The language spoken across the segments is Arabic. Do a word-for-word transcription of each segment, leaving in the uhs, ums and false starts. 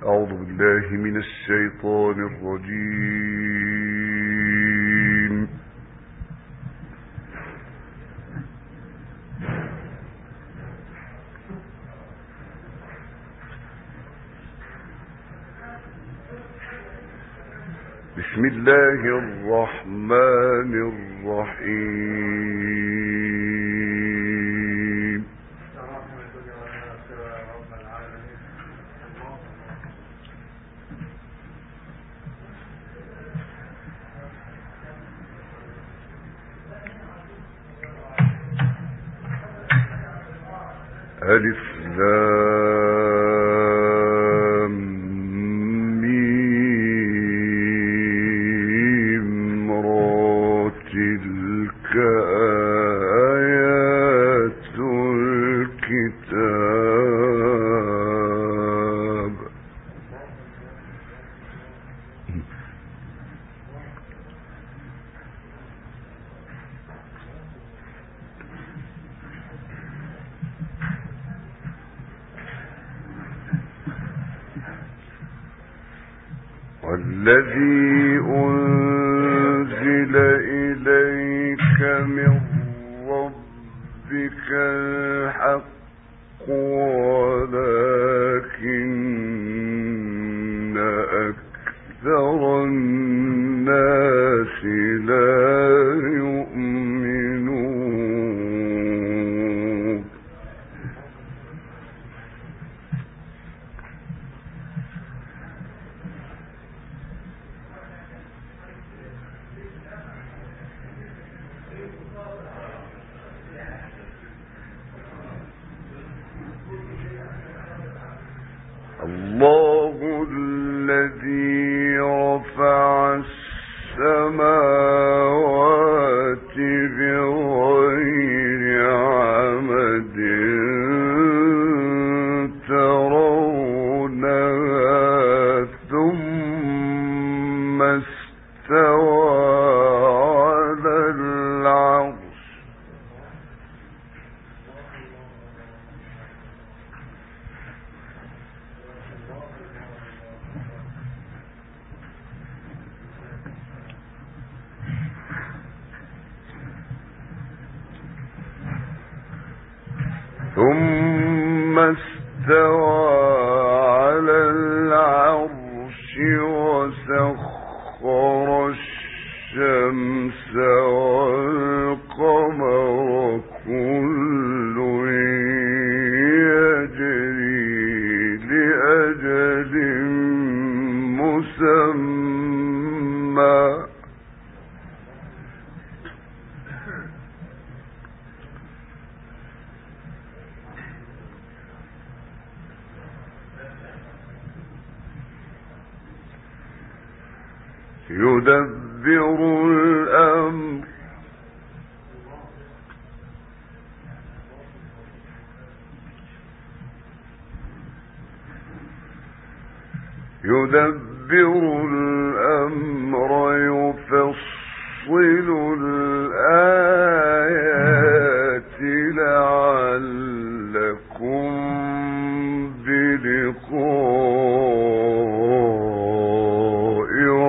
أعوذ بالله من الشيطان الرجيم. بسم الله الرحمن الرحيم. ألف لام ميم را تلك آيات الكتاب. والذي أنزل إليك من ربك الحق ولكن أكثر الناس لا يؤمنون. الله الذي رفع السماوات بغير عمد ترونها ثم استوى على العرش. ثم استوى على العرش وسخر الشمس والقمر كل يجري لأجل مسمى. يدبر الأمر يدبر الأمر يفصل الآيات لعلكم بلقاء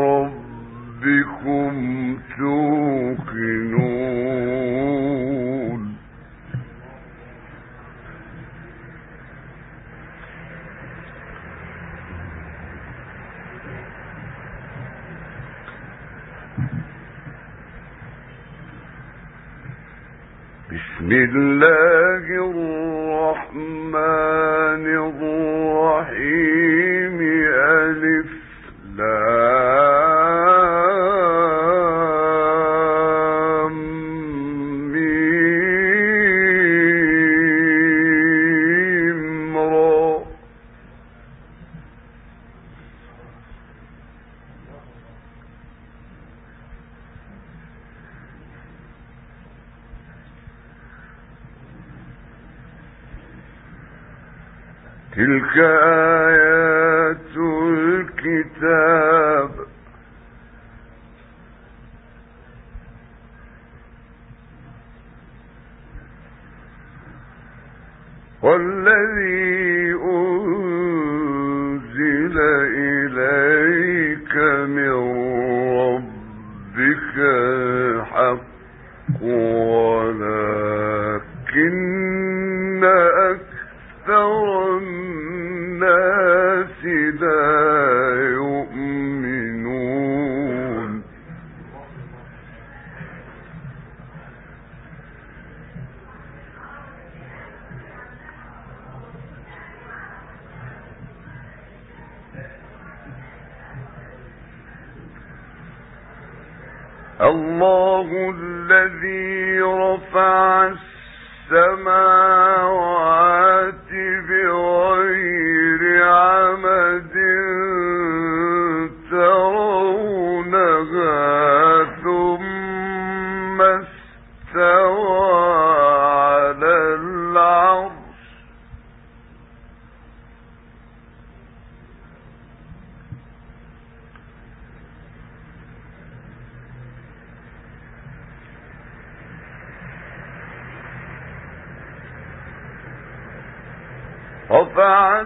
ربكم توقنون. بسم الله الرحمن الرحيم. ألف لام ميم را تلك آيات الكتاب. والذي أنزل الله الذي رفع السماوات بغير عمد ترونها ثم استوى على العرش رفع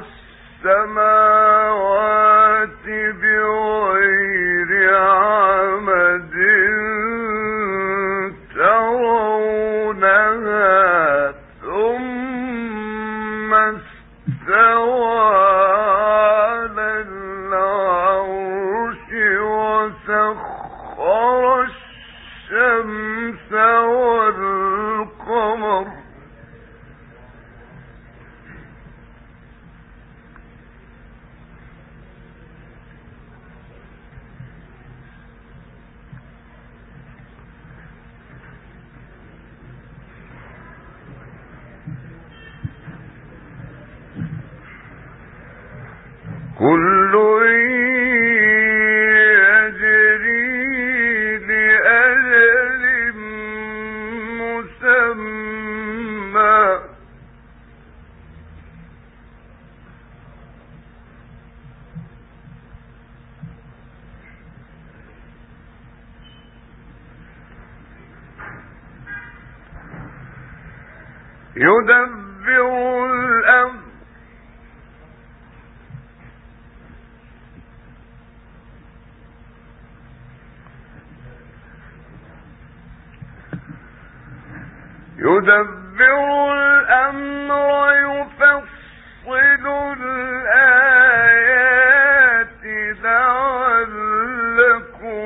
السماوات بغير عمد ترونها ثم استوى على العرش وسخر الشمس والقمر كل يجري لأجل مسمى يدبر الأمر يدبر الأمر يفصل الآيات لعلكم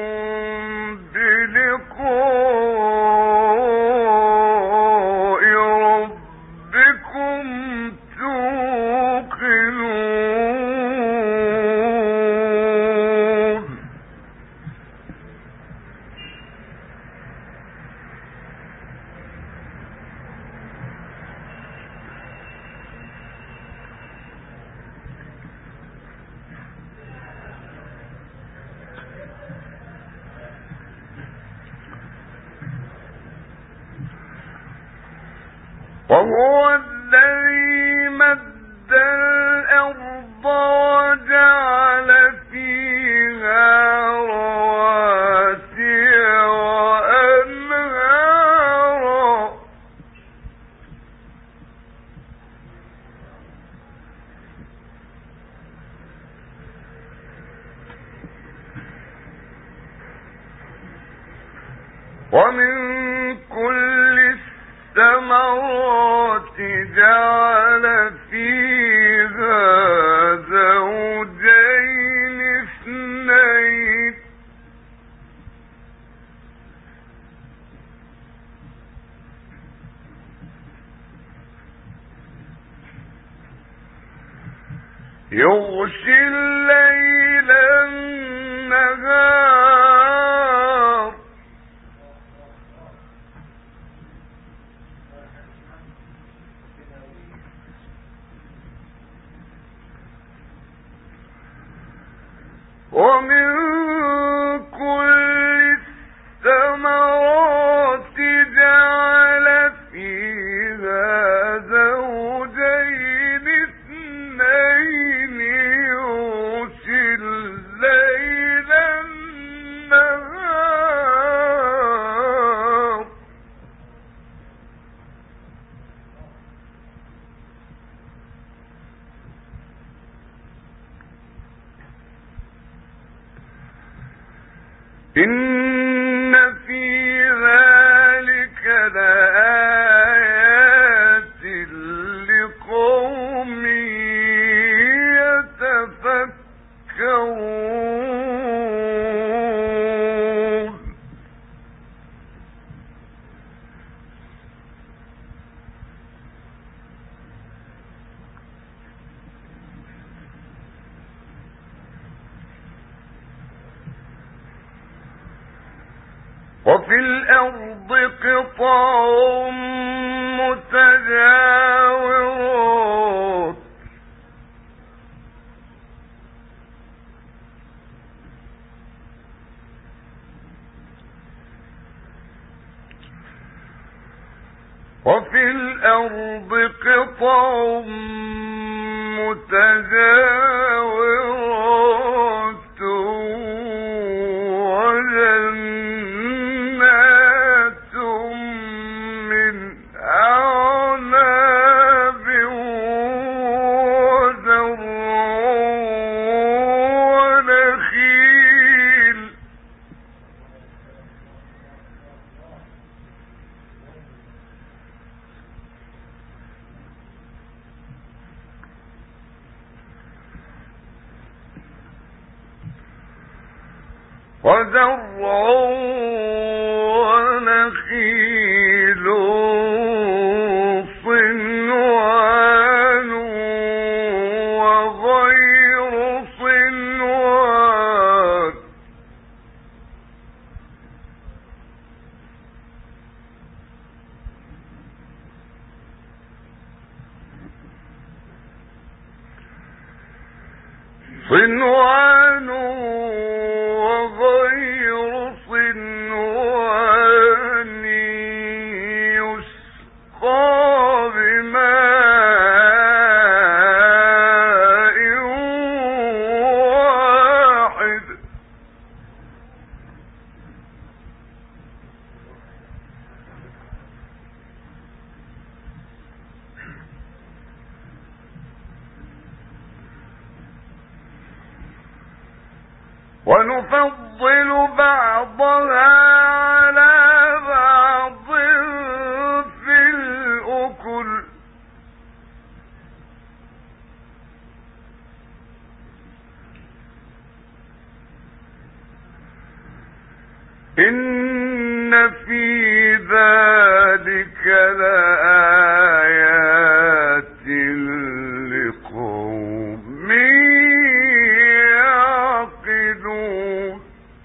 بلقاء ربكم توقنون وهو الذي مد الأرض وجعل فيها رواسي وأنهارا ومن كل الثمرات جعل فيها زوجين اثنين يغشي الليل النهار ومن كل الثمرات جعل فيها زوجين اثنين يغشي الليل النهار إن في ذلك لآيات لقوم يتفكرون وفي الأرض قطع متجاورات وفي الأرض قطع متجاورات وجنات من أعناب وزرع ونخيل وزرع ونخيل صنوان وغير صنوان صنوان وغير صنوان يسقى بماء واحد ونفضل بعضها على بعض في الأكل إن في ذلك لآيات لقوم يعقلون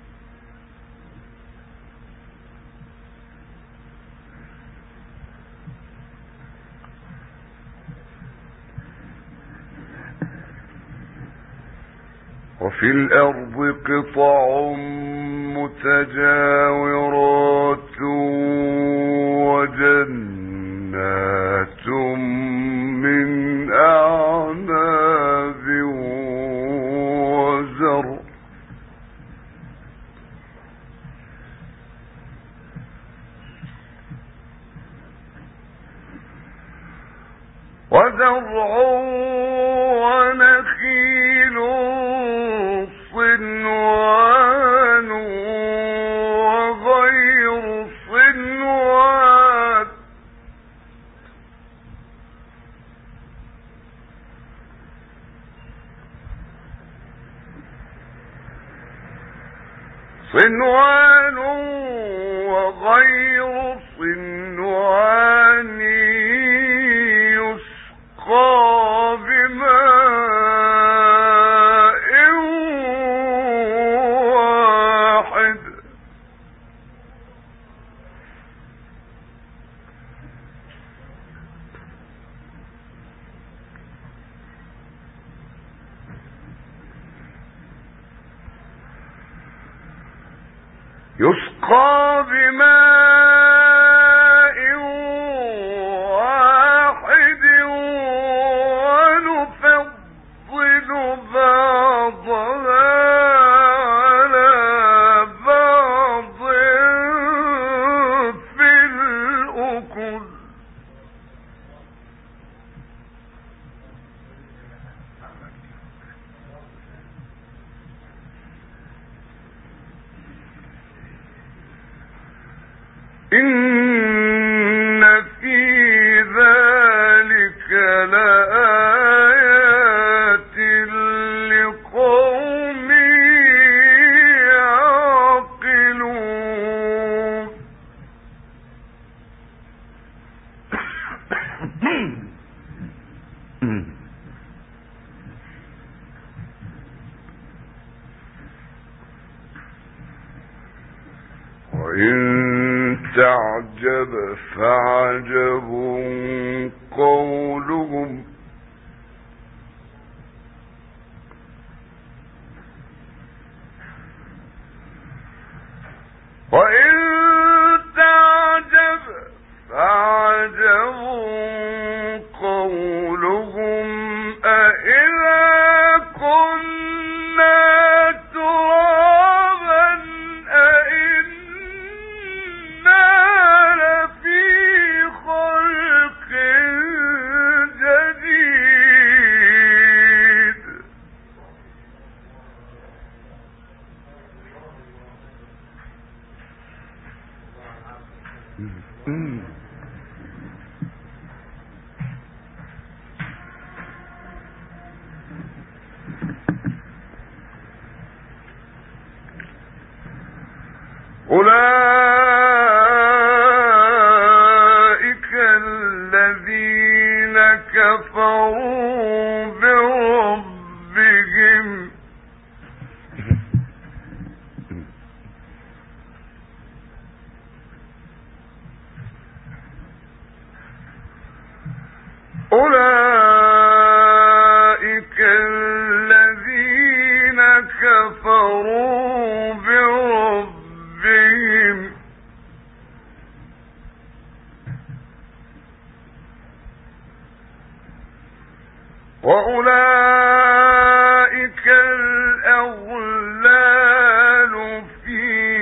وفي الأرض قطع متجاورات وجنات من أعناب وزرع وزرع ونخيل صنوان وغير صنوان صنوان وغير صنوان يسقى بماء واحد يسقى بماء واحد ونفضل بعضها على بعض في الأكل إن في ذلك لآيات لقوم يعقلون وإن استعجب فعجب قولهم وإن تعجب فعجب قولهم أإذا كنا ترابا أإنا لفي خلق جديد أولئك الذين كفروا بربهم أولئك الذين كفروا بربهم وأولئك الأغلال في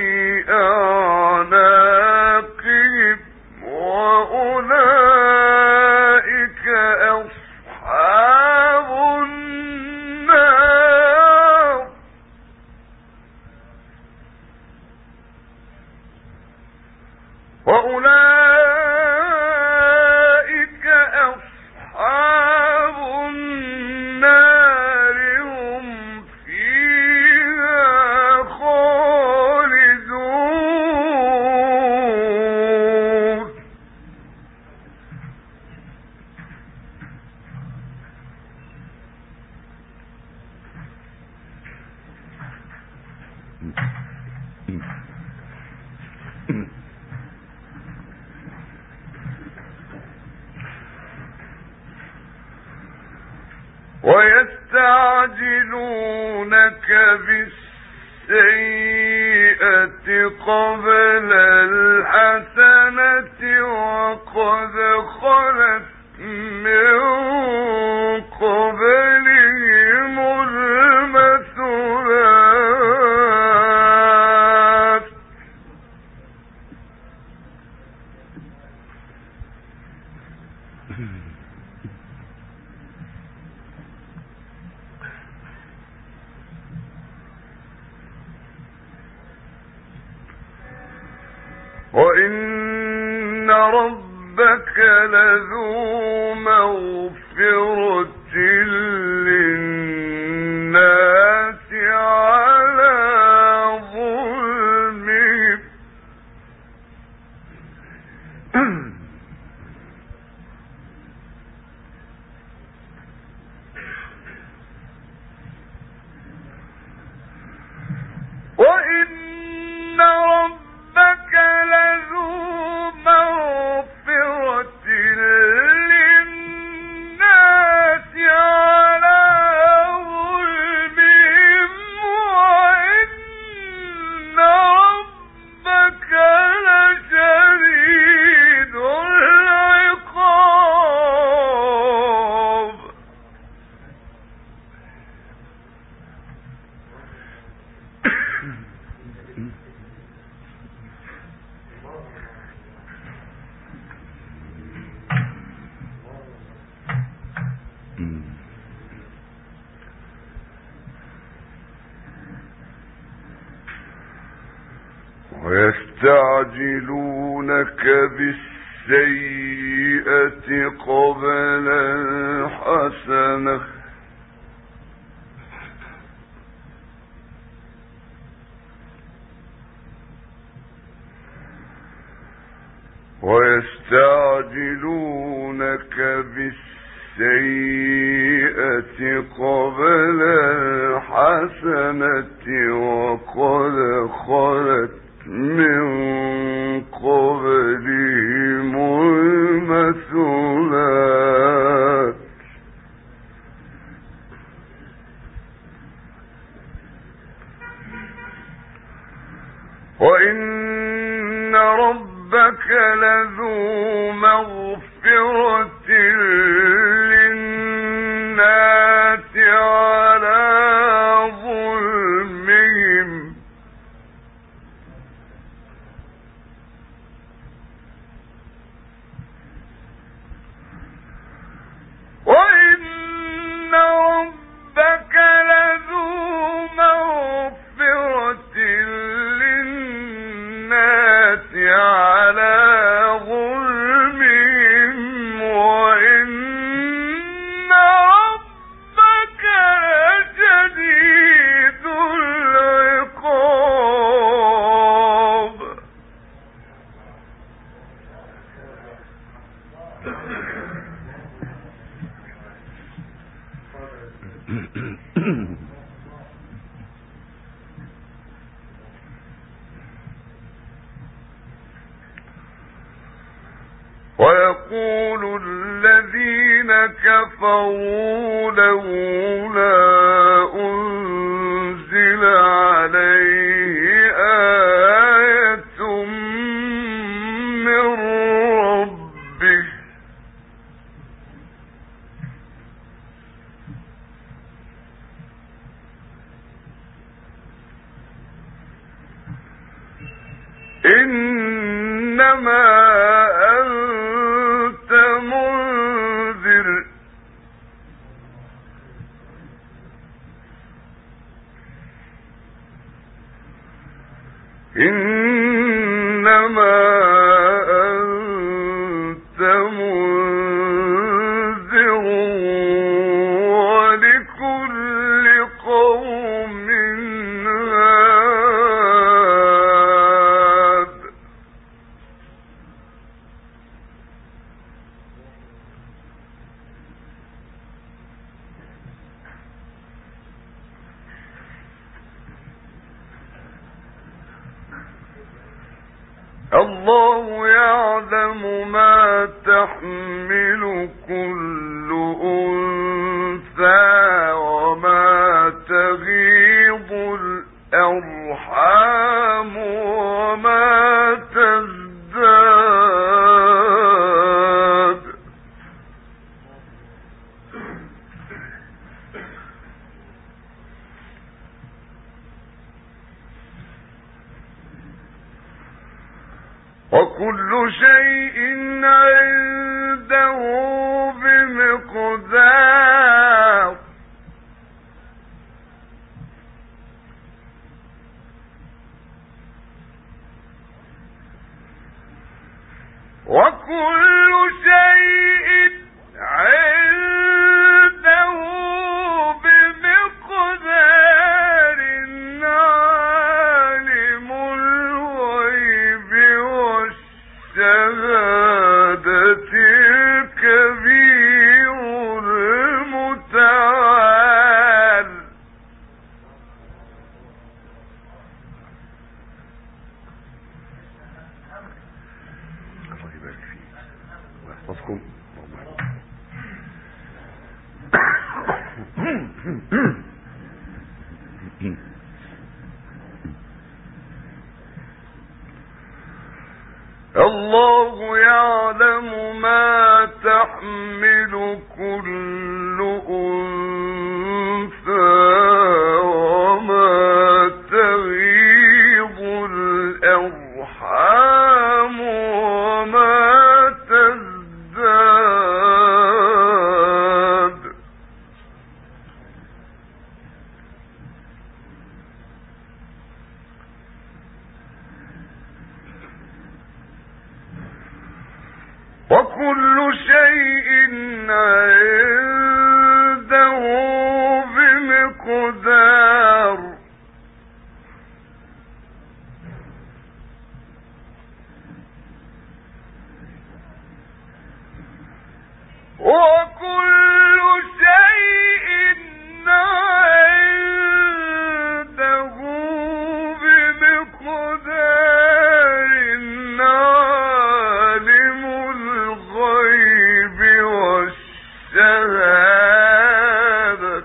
أعناقهم وأولئك أصحاب النار وأولئك أصحاب النار هم فيها خالدون ويستعجلونك بالسيئة قبل الحسنة وقد خلت من قبلهم المثلات وإن ربك لذو مغفرة للناس على ظلمهم وإن ربك لذو مغفرة للناس على ظلمهم وإن ربك لشديد العقاب ويستعجلونك بالسيئة قبل الحسنة ويستعجلونك بالسيئة قبل الحسنة وقد خلت من قبل وإن ربك لذو مغفرة للناس على ظلمهم وإن ربك لذو مغفرة للناس على ظلمهم وإن ربك لشديد العقاب. ويقول الذين كفروا لولا أنزل عليه آية من ربه إنما أنت منذر إنما أنت منذر ولكل قوم هاد. الله يعلم ما تحمل كل أنثى وما تغيض الأرحام وما تزداد. وكل شيء عنده بمقدار. وكل شيء عنده بمقدار. عالم الغيب والشهادة الكبير المتعال. الله يبارك فيك ويحفظكم. الله يعلم ما تحمل كل أنثى وما تغيض الأرحام وما تزداد. وكل شيء عنده بمقدار. وكل شيء عنده بمقدار. عالم الغيب والشهادة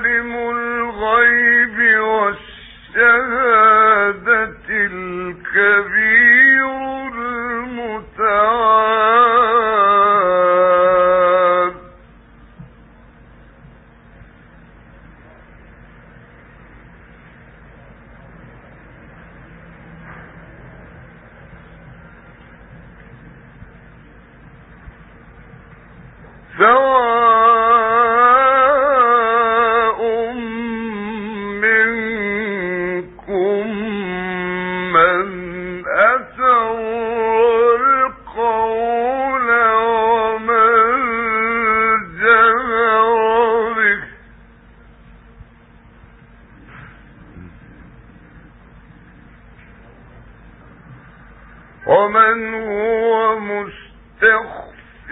عالم الغيب والشهادة الكبير المتعال سواء منكم من أسر القول ومن جهر به ومن هو مستخف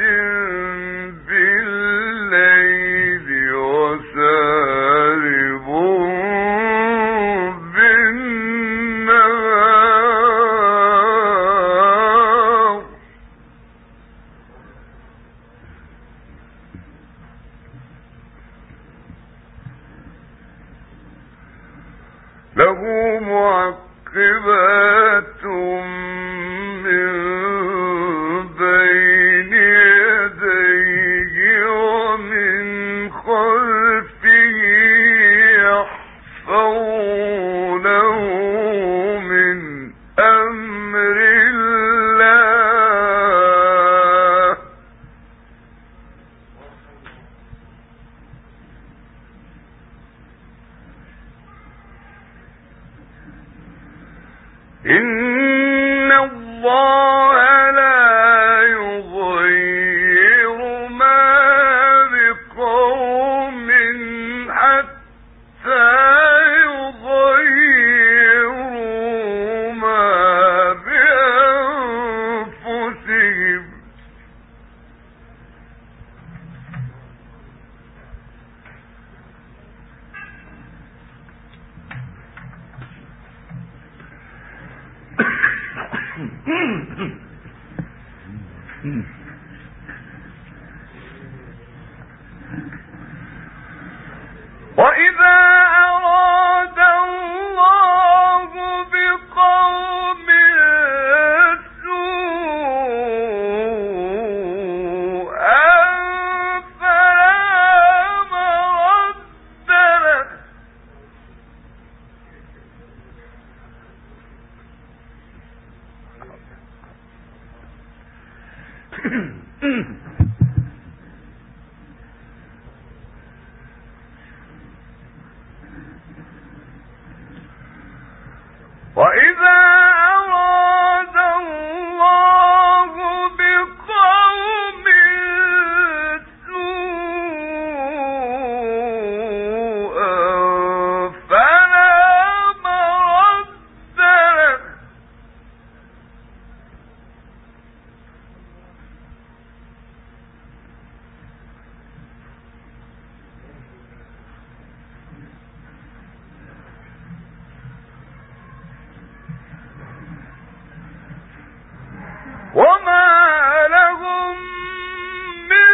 بالليل وسارب بالنهار له معقبات من بين يديه ومن خلفه يحفظونه من أمر الله إن الله لا يغير ما بقوم حتى يغيروا ما بأنفسهم وإذا أراد الله بقوم سوءا فلا مرد له وإذا أراد الله بقوم سوءا فلا مرد له وما لهم من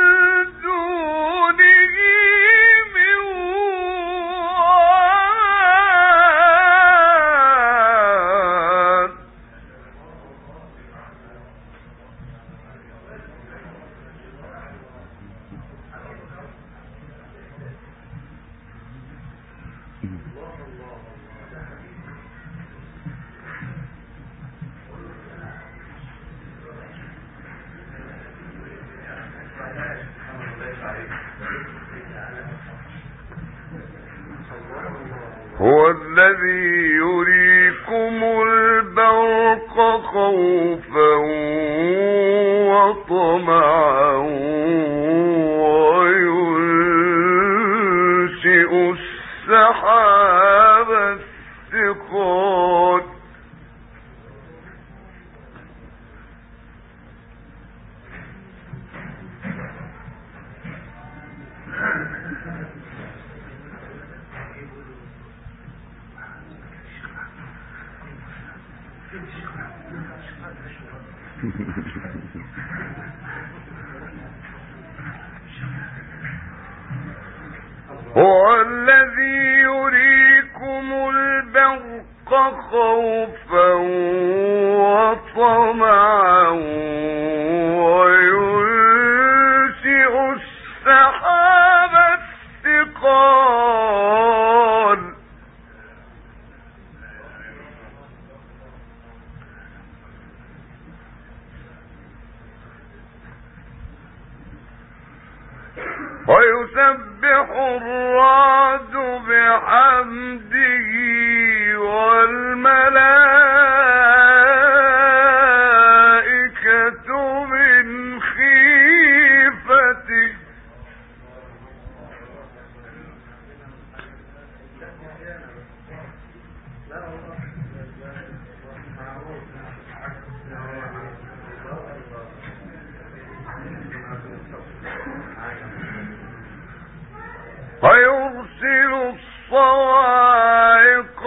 دونه من وال هو الذي يريكم البرق خوفا وطمعا وينشئ السحاب الثقال هو الذي يريكم البرق خوفا وطمعا وينشئ السحاب الثقال ويسبح الرعد بحمده والملائكة من خيفته ويرسل الصواعق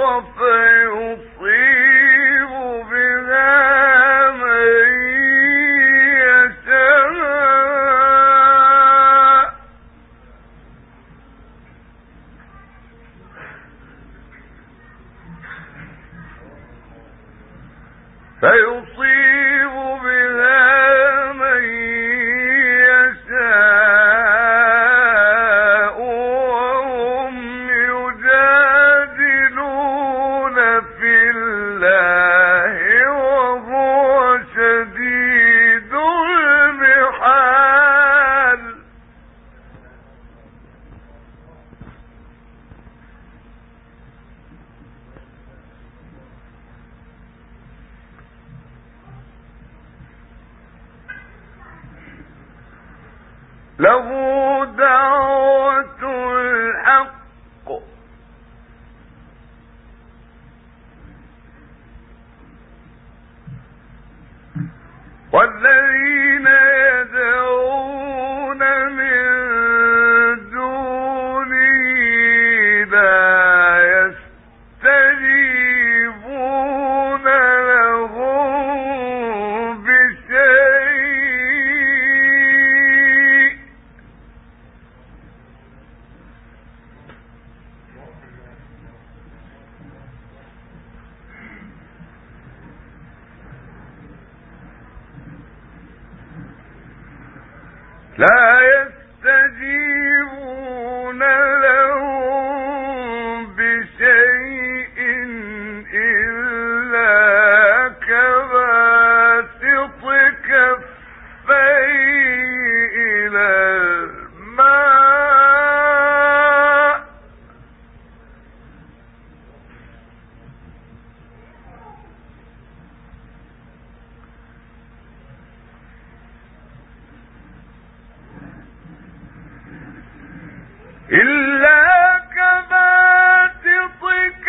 فيصيب بها من يشاء فيصيب بها من يشاء وهم يجادلون في الله وهو شديد المحال له دعوة الحق والذين يدعون من دونه لا يستجيبون لهم بشيء لا يستجيبون لهم بشيء إلا كباسط كفيه إلى الماء إلا كباسط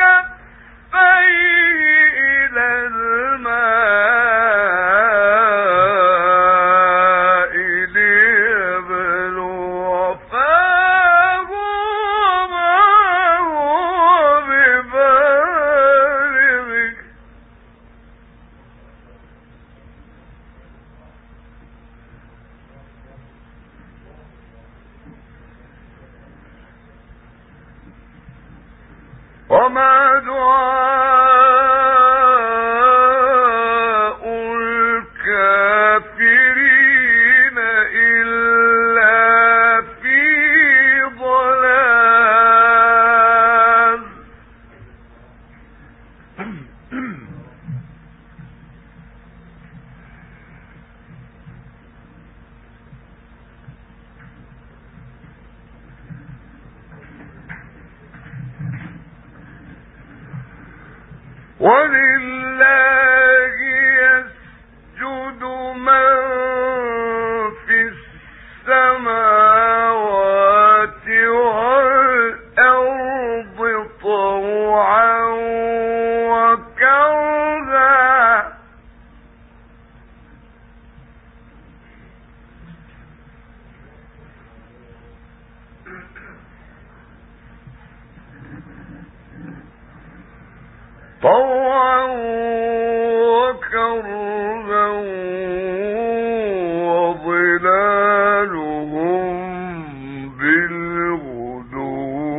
كفيه إلى الماء ليبلغ فاه وما هو ببالغه وما دعاء الكافرين إلا في ضلال ولله يسجد من في السماوات والأرض طوعا وكرها طوعا وكرها وظلالهم بالغدو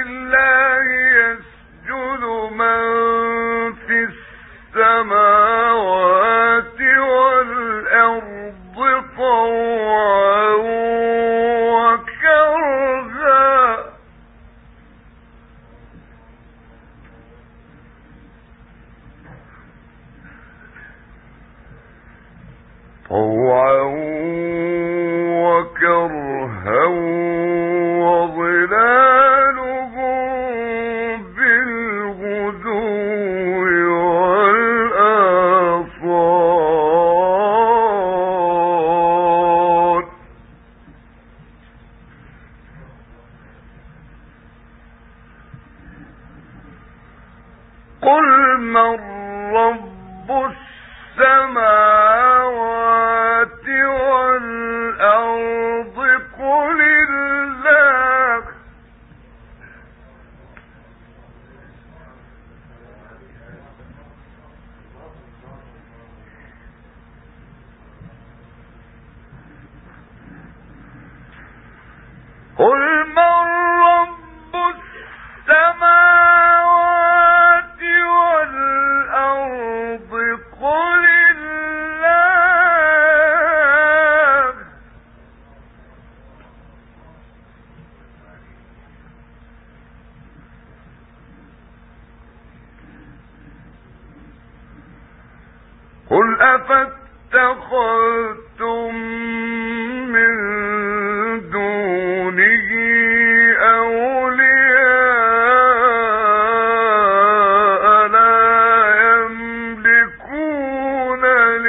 ولله يسجد من في السماوات والأرض طوعا وكرها طوعا وكرها وظلالهم بالغدو والآصال قل من رب السماوات والأرض قل الله قل من رب السماوات والأرض قل الله قل أفاتخذتم من دونه أولياء لا يملكون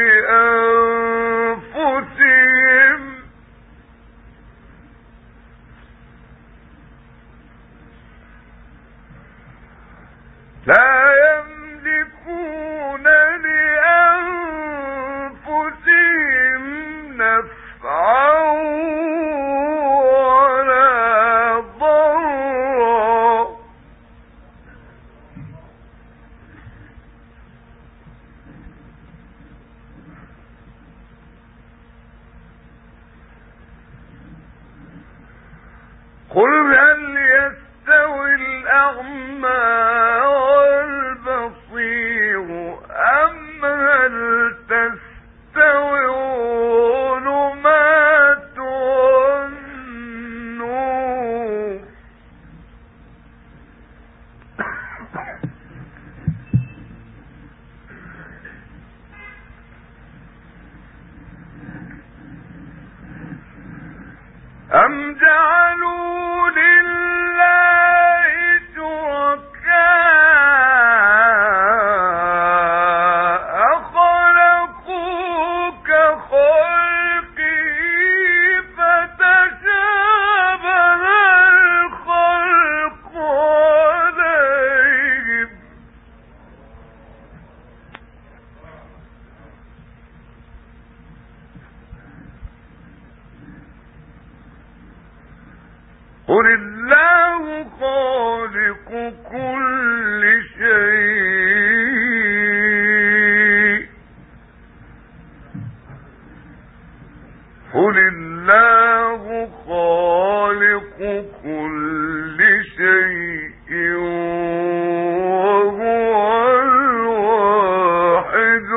لأنفسهم لا يملكون لأنفسهم نفعا ولا ضرا قل هل يستوي الأعمى والبصير أم هل تستوي الظلمات والنور أم جعلوا لله شركاء خلقوا كخلقه فتشابه الخلق عليهم قل الله خالق كل شيء قل الله خالق كل شيء وهو الواحد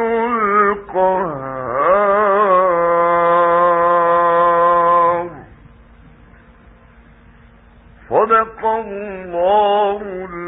القهار صدق الله